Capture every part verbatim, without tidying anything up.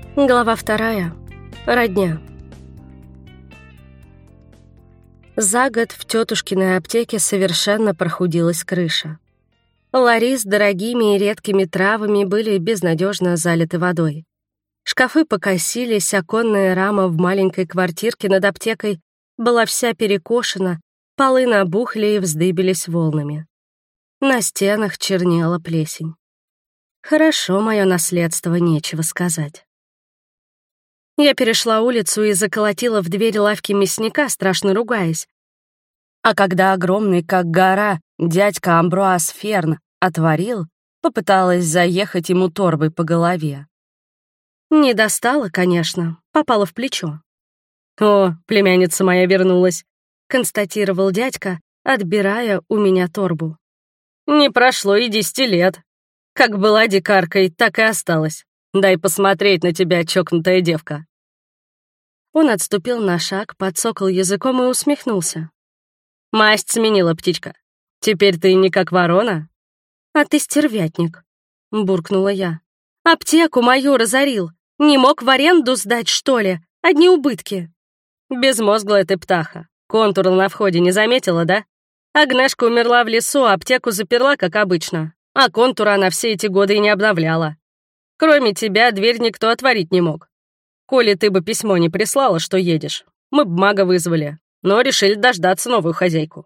Глава вторая. Родня. За год в тетушкиной аптеке совершенно прохудилась крыша. Лари с дорогими и редкими травами были безнадежно залиты водой. Шкафы покосились, оконная рама в маленькой квартирке над аптекой была вся перекошена, полы набухли и вздыбились волнами. На стенах чернела плесень. Хорошо мое наследство, нечего сказать. Я перешла улицу и заколотила в дверь лавки мясника, страшно ругаясь. А когда огромный, как гора, дядька Амброаз Ферн отворил, попыталась заехать ему торбой по голове. Не достала, конечно, попала в плечо. «О, племянница моя вернулась», — констатировал дядька, отбирая у меня торбу. «Не прошло и десяти лет. Как была дикаркой, так и осталась. Дай посмотреть на тебя, чокнутая девка». Он отступил на шаг, подсокал языком и усмехнулся. «Масть сменила, птичка. Теперь ты не как ворона?» «А ты стервятник», — буркнула я. «Аптеку мою разорил. Не мог в аренду сдать, что ли? Одни убытки». «Безмозглая ты птаха. Контур на входе не заметила, да? Агнешка умерла в лесу, аптеку заперла, как обычно. А контур она все эти годы и не обновляла. Кроме тебя дверь никто отворить не мог. Коли ты бы письмо не прислала, что едешь, мы б мага вызвали, но решили дождаться новую хозяйку».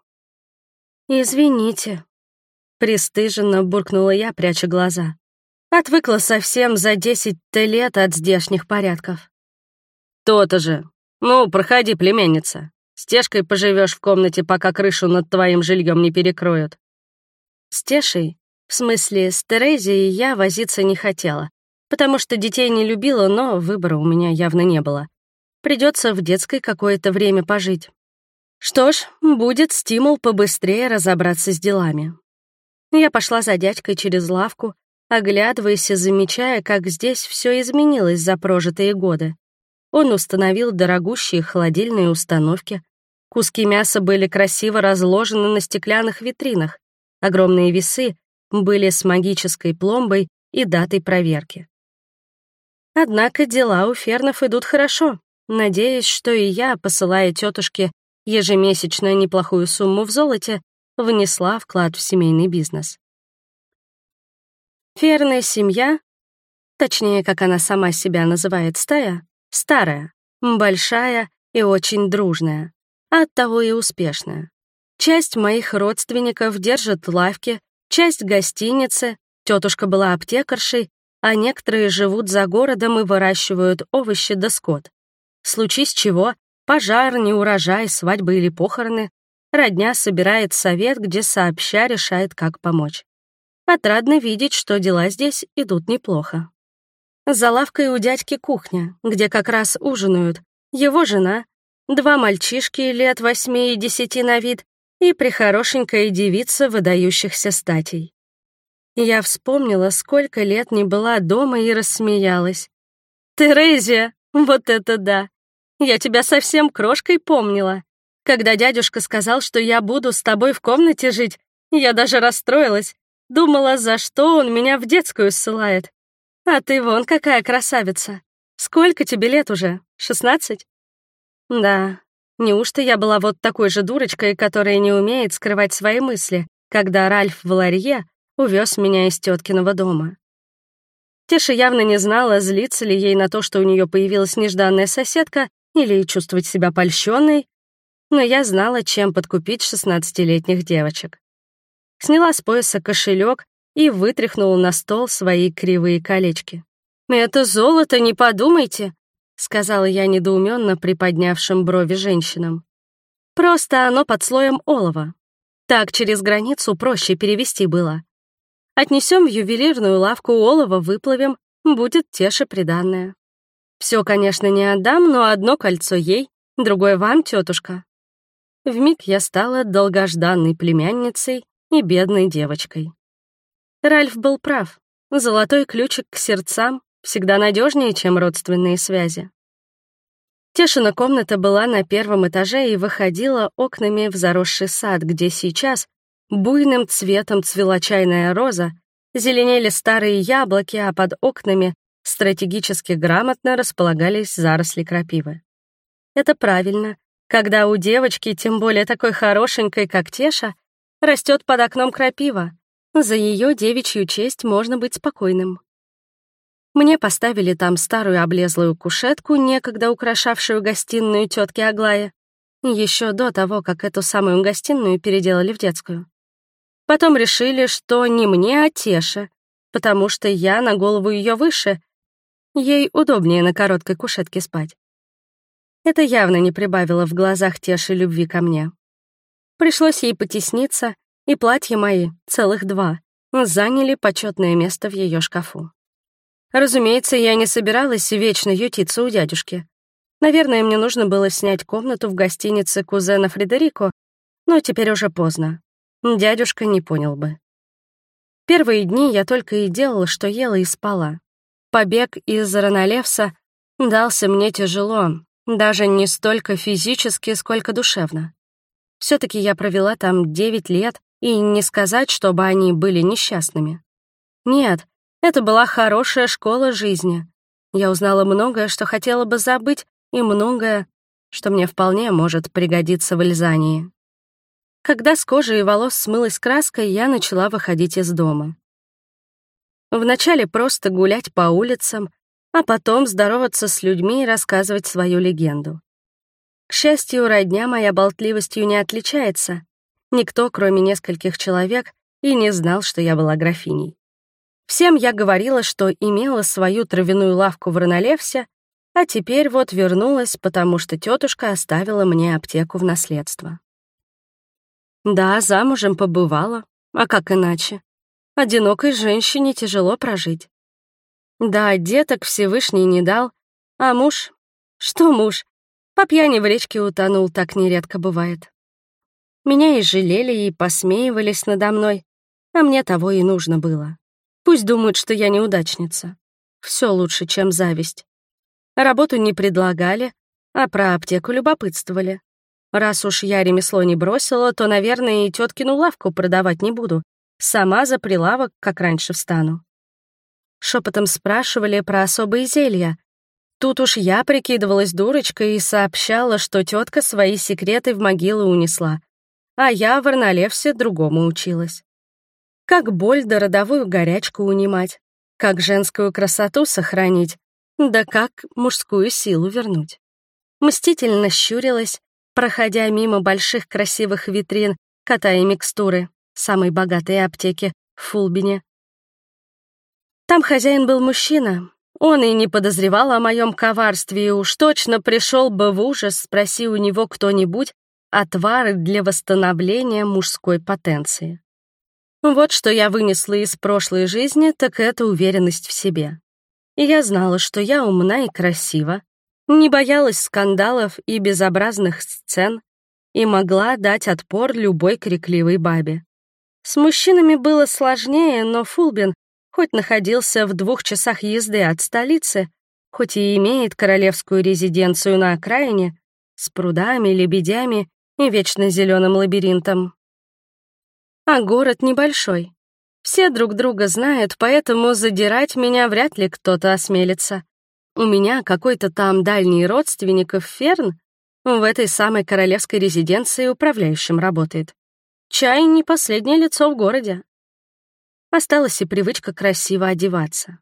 «Извините», — пристыженно буркнула я, пряча глаза. Отвыкла совсем за десять-то лет от здешних порядков. «То-то же. Ну, проходи, племянница. С Тешкой поживешь в комнате, пока крышу над твоим жильем не перекроют». С Тешей, в смысле с Терезией, я возиться не хотела, потому что детей не любила, но выбора у меня явно не было. Придется в детской какое-то время пожить. Что ж, будет стимул побыстрее разобраться с делами. Я пошла за дядькой через лавку, оглядываясь и замечая, как здесь все изменилось за прожитые годы. Он установил дорогущие холодильные установки. Куски мяса были красиво разложены на стеклянных витринах. Огромные весы были с магической пломбой и датой проверки. Однако дела у Фернов идут хорошо. Надеюсь, что и я, посылая тетушке ежемесячно неплохую сумму в золоте, внесла вклад в семейный бизнес. Ферная семья, точнее, как она сама себя называет, стая, старая, большая и очень дружная, а оттого и успешная. Часть моих родственников держит лавки, часть — гостиницы, тетушка была аптекаршей, а некоторые живут за городом и выращивают овощи да скот. Случись чего, пожар, неурожай, свадьбы или похороны, родня собирает совет, где сообща решает, как помочь. Отрадно видеть, что дела здесь идут неплохо. За лавкой у дядьки кухня, где как раз ужинают его жена, два мальчишки лет восьми и десяти на вид и прихорошенькая девица выдающихся статей. Я вспомнила, сколько лет не была дома, и рассмеялась. «Терезия, вот это да! Я тебя совсем крошкой помнила. Когда дядюшка сказал, что я буду с тобой в комнате жить, я даже расстроилась. Думала, за что он меня в детскую ссылает. А ты вон какая красавица. Сколько тебе лет уже? Шестнадцать?» Да, неужто я была вот такой же дурочкой, которая не умеет скрывать свои мысли, когда Ральф Валарье увез меня из теткиного дома? Теша явно не знала, злиться ли ей на то, что у нее появилась нежданная соседка, или чувствовать себя польщенной, но я знала, чем подкупить шестнадцатилетних девочек. Сняла с пояса кошелек и вытряхнула на стол свои кривые колечки. «Это золото, не подумайте», — сказала я недоуменно приподнявшим брови женщинам. «Просто оно под слоем олова. Так через границу проще перевести было. Отнесем в ювелирную лавку, олово выплавим, будет Теше приданное. Все, конечно, не отдам, но одно кольцо ей, другое вам, тетушка». Вмиг я стала долгожданной племянницей и бедной девочкой. Ральф был прав. Золотой ключик к сердцам всегда надежнее, чем родственные связи. Тешина комната была на первом этаже и выходила окнами в заросший сад, где сейчас буйным цветом цвела чайная роза, зеленели старые яблоки, а под окнами стратегически грамотно располагались заросли крапивы. Это правильно, когда у девочки, тем более такой хорошенькой, как Теша, растет под окном крапива. За ее девичью честь можно быть спокойным. Мне поставили там старую облезлую кушетку, некогда украшавшую гостиную тетки Аглаи, еще до того, как эту самую гостиную переделали в детскую. Потом решили, что не мне, а Теше, потому что я на голову ее выше, ей удобнее на короткой кушетке спать. Это явно не прибавило в глазах Теши любви ко мне. Пришлось ей потесниться, и платья мои, целых два, заняли почетное место в ее шкафу. Разумеется, я не собиралась вечно ютиться у дядюшки. Наверное, мне нужно было снять комнату в гостинице кузена Фредерико, но теперь уже поздно. Дядюшка не понял бы. Первые дни я только и делала, что ела и спала. Побег из Ранолевса дался мне тяжело, даже не столько физически, сколько душевно. Все-таки я провела там девять лет, и не сказать, чтобы они были несчастными. Нет, это была хорошая школа жизни. Я узнала многое, что хотела бы забыть, и многое, что мне вполне может пригодиться в Эльзании. Когда с кожи и волос смылась краска, я начала выходить из дома. Вначале просто гулять по улицам, а потом здороваться с людьми и рассказывать свою легенду. К счастью, родня моя болтливостью не отличается. Никто, кроме нескольких человек, и не знал, что я была графиней. Всем я говорила, что имела свою травяную лавку в Ранолевсе, а теперь вот вернулась, потому что тетушка оставила мне аптеку в наследство. Да, замужем побывала, а как иначе? Одинокой женщине тяжело прожить. Да, деток Всевышний не дал, а муж... Что муж? По пьяни в речке утонул, так нередко бывает. Меня и жалели, и посмеивались надо мной, а мне того и нужно было. Пусть думают, что я неудачница. Все лучше, чем зависть. Работу не предлагали, а про аптеку любопытствовали. Раз уж я ремесло не бросила, то, наверное, и теткину лавку продавать не буду. Сама за прилавок, как раньше, встану. Шепотом спрашивали про особые зелья. Тут уж я прикидывалась дурочкой и сообщала, что тетка свои секреты в могилу унесла, а я в Арналевсе другому училась. Как боль да родовую горячку унимать, как женскую красоту сохранить, да как мужскую силу вернуть. Мстительно щурилась, проходя мимо больших красивых витрин кота и микстуры, самой богатой аптеки в Фулбине. Там хозяин был мужчина. Он и не подозревал о моем коварстве, и уж точно пришел бы в ужас, спроси у него кто-нибудь отвары для восстановления мужской потенции. Вот что я вынесла из прошлой жизни, так это уверенность в себе. И я знала, что я умна и красива, не боялась скандалов и безобразных сцен и могла дать отпор любой крикливой бабе. С мужчинами было сложнее, но Фулбин хоть находился в двух часах езды от столицы, хоть и имеет королевскую резиденцию на окраине, с прудами, лебедями и вечно зеленым лабиринтом. А город небольшой. Все друг друга знают, поэтому задирать меня вряд ли кто-то осмелится. У меня какой-то там дальний родственник Ферн в этой самой королевской резиденции управляющим работает. Чай не последнее лицо в городе. Осталась и привычка красиво одеваться.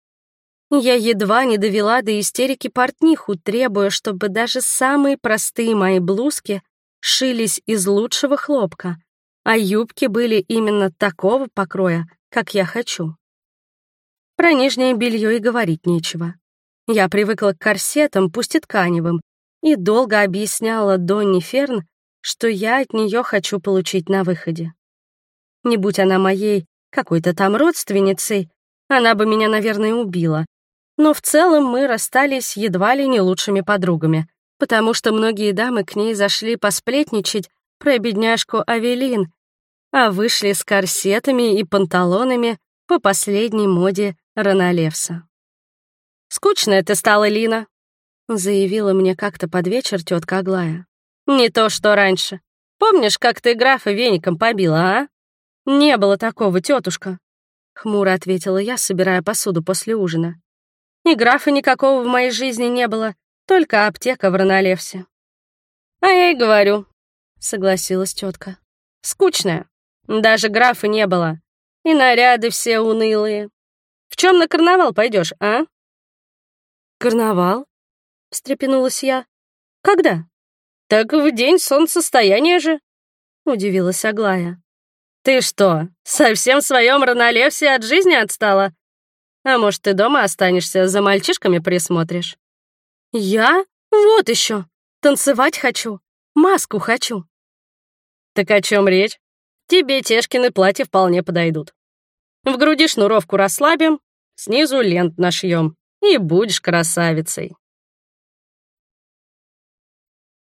Я едва не довела до истерики портниху, требуя, чтобы даже самые простые мои блузки шились из лучшего хлопка, а юбки были именно такого покроя, как я хочу. Про нижнее белье и говорить нечего. Я привыкла к корсетам, пусть и тканевым, и долго объясняла Донни Ферн, что я от нее хочу получить на выходе. Не будь она моей какой-то там родственницей, она бы меня, наверное, убила. Но в целом мы расстались едва ли не лучшими подругами, потому что многие дамы к ней зашли посплетничать про бедняжку Авелин, а вышли с корсетами и панталонами по последней моде Ранолевса. «Скучная ты стала, Лина», — заявила мне как-то под вечер тетка Аглая. «Не то, что раньше. Помнишь, как ты графа веником побила, а?» «Не было такого, тетушка», — хмуро ответила я, собирая посуду после ужина. И графа никакого в моей жизни не было, только аптека в Ранолевсе. А я и говорю, согласилась тетка. Скучная. Даже графа не было. И наряды все унылые. В чем на карнавал пойдешь, а? Карнавал? Встрепенулась я. Когда? Так в день солнцестояния же, удивилась Аглая. Ты что, совсем в своем Ранолевсе от жизни отстала? А может, ты дома останешься, за мальчишками присмотришь? Я? Вот еще. Танцевать хочу. Маску хочу. Так о чем речь? Тебе Тешкины платья вполне подойдут. В груди шнуровку расслабим, снизу лент нашьем, и будешь красавицей.